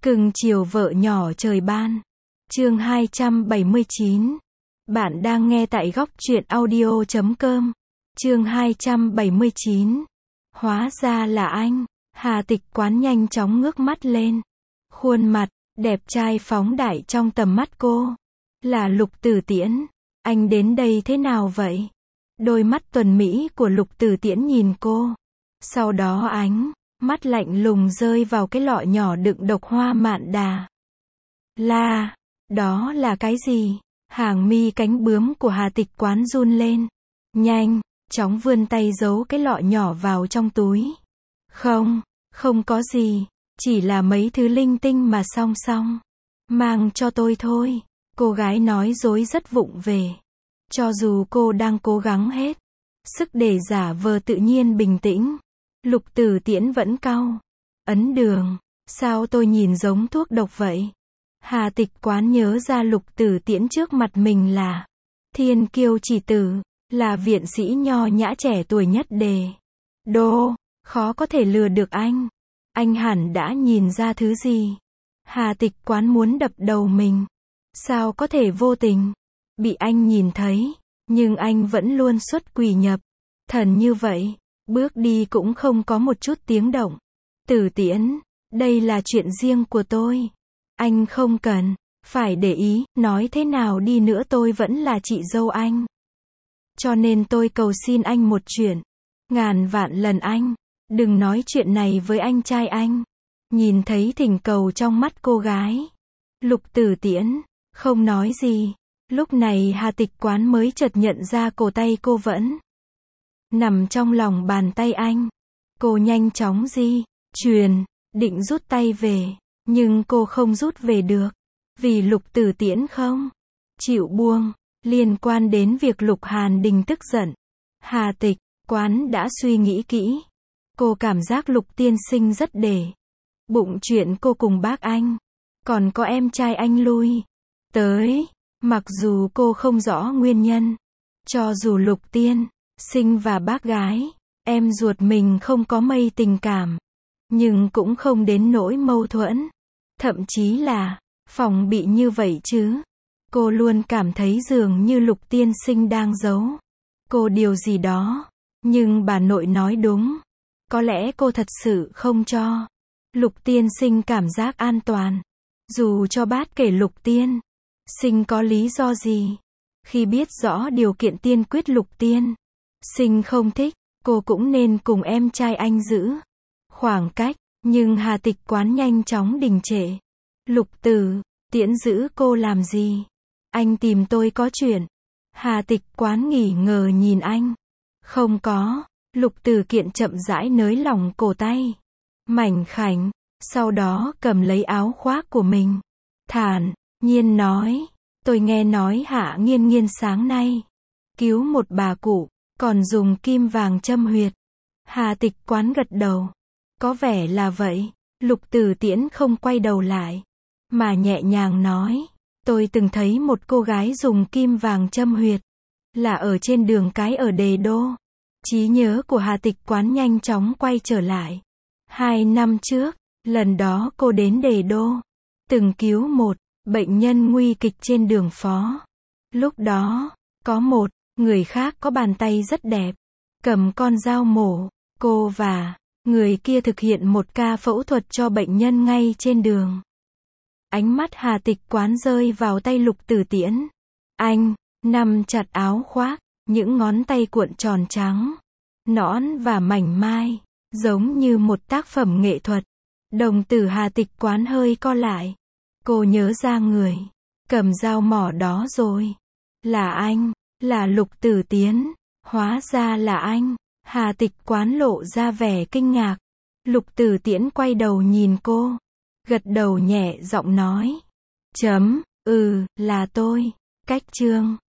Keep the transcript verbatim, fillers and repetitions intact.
Cưng chiều vợ nhỏ trời ban. Chương hai trăm bảy mươi chín. Bạn đang nghe tại góc truyện audio chấm com. Chương hai trăm bảy mươi chín. Hóa ra là anh. Hà Tịch Quán nhanh chóng ngước mắt lên. Khuôn mặt đẹp trai phóng đại trong tầm mắt cô. Là Lục Tử Tiễn. Anh đến đây thế nào vậy? Đôi mắt tuần mỹ của Lục Tử Tiễn nhìn cô. Sau đó ánh mắt lạnh lùng rơi vào cái lọ nhỏ đựng độc hoa mạn đà. La, đó là cái gì? Hàng mi cánh bướm của Hà Tịch Quán run lên. Nhanh chóng vươn tay giấu cái lọ nhỏ vào trong túi. Không, không có gì, chỉ là mấy thứ linh tinh mà song song. Mang cho tôi thôi. Cô gái nói dối rất vụng về. Cho dù cô đang cố gắng hết sức để giả vờ tự nhiên bình tĩnh, Lục Tử Tiễn vẫn cau. Ấn đường, sao tôi nhìn giống thuốc độc vậy? Hà Tịch Quán nhớ ra Lục Tử Tiễn trước mặt mình là thiên kiêu chỉ tử, là viện sĩ nho nhã trẻ tuổi nhất đề đô, khó có thể lừa được anh. Anh hẳn đã nhìn ra thứ gì. Hà Tịch Quán muốn đập đầu mình. Sao có thể vô tình bị anh nhìn thấy, nhưng anh vẫn luôn xuất quỷ nhập thần như vậy, bước đi cũng không có một chút tiếng động. Tử Tiễn, đây là chuyện riêng của tôi. Anh không cần phải để ý, nói thế nào đi nữa tôi vẫn là chị dâu anh. Cho nên tôi cầu xin anh một chuyện. Ngàn vạn lần anh đừng nói chuyện này với anh trai anh. Nhìn thấy thỉnh cầu trong mắt cô gái, Lục Tử Tiễn không nói gì. Lúc này Hà Tịch Quán mới chợt nhận ra cổ tay cô vẫn nằm trong lòng bàn tay anh. Cô nhanh chóng di chuyển, định rút tay về, nhưng cô không rút về được, vì Lục Tử Tiễn không chịu buông. Liên quan đến việc Lục Hàn Đình tức giận, Hà Tịch Quán đã suy nghĩ kỹ. Cô cảm giác Lục tiên sinh rất để bụng chuyện cô cùng bác anh, còn có em trai anh lui tới. Mặc dù cô không rõ nguyên nhân, cho dù Lục tiên sinh và bác gái, em ruột mình không có mây tình cảm, nhưng cũng không đến nỗi mâu thuẫn, thậm chí là phòng bị như vậy chứ. Cô luôn cảm thấy dường như Lục tiên sinh đang giấu cô điều gì đó, nhưng bà nội nói đúng. Có lẽ cô thật sự không cho Lục tiên sinh cảm giác an toàn. Dù cho bát kể Lục tiên sinh có lý do gì, khi biết rõ điều kiện tiên quyết Lục tiên sinh không thích, cô cũng nên cùng em trai anh giữ khoảng cách. Nhưng Hà Tịch Quán nhanh chóng đình trệ. Lục Tử Tiễn giữ cô làm gì? Anh tìm tôi có chuyện. Hà Tịch Quán nghỉ ngờ nhìn anh. Không có. Lục Tử Kiện chậm rãi nới lỏng cổ tay mảnh khảnh, sau đó cầm lấy áo khoác của mình, thản nhiên nói, tôi nghe nói Hạ Nghiên Nghiên sáng nay cứu một bà cụ, còn dùng kim vàng châm huyệt. Hà Tịch Quán gật đầu. Có vẻ là vậy. Lục Tử Tiễn không quay đầu lại, mà nhẹ nhàng nói, tôi từng thấy một cô gái dùng kim vàng châm huyệt, là ở trên đường cái ở Đề Đô. Trí nhớ của Hà Tịch Quán nhanh chóng quay trở lại. Hai năm trước, lần đó cô đến Đề Đô, từng cứu một bệnh nhân nguy kịch trên đường phố. Lúc đó, có một người khác có bàn tay rất đẹp, cầm con dao mổ. Cô và người kia thực hiện một ca phẫu thuật cho bệnh nhân ngay trên đường. Ánh mắt Hà Tịch Quán rơi vào tay Lục Tử Tiễn. Anh nắm chặt áo khoác, những ngón tay cuộn tròn trắng, nõn và mảnh mai, giống như một tác phẩm nghệ thuật. Đồng tử Hà Tịch Quán hơi co lại. Cô nhớ ra người cầm dao mỏ đó rồi. Là anh, là Lục Tử Tiễn. Hóa ra là anh. Hà Tịch Quán lộ ra vẻ kinh ngạc. Lục Tử Tiễn quay đầu nhìn cô, gật đầu nhẹ giọng nói, chấm, ừ, là tôi. Cách chương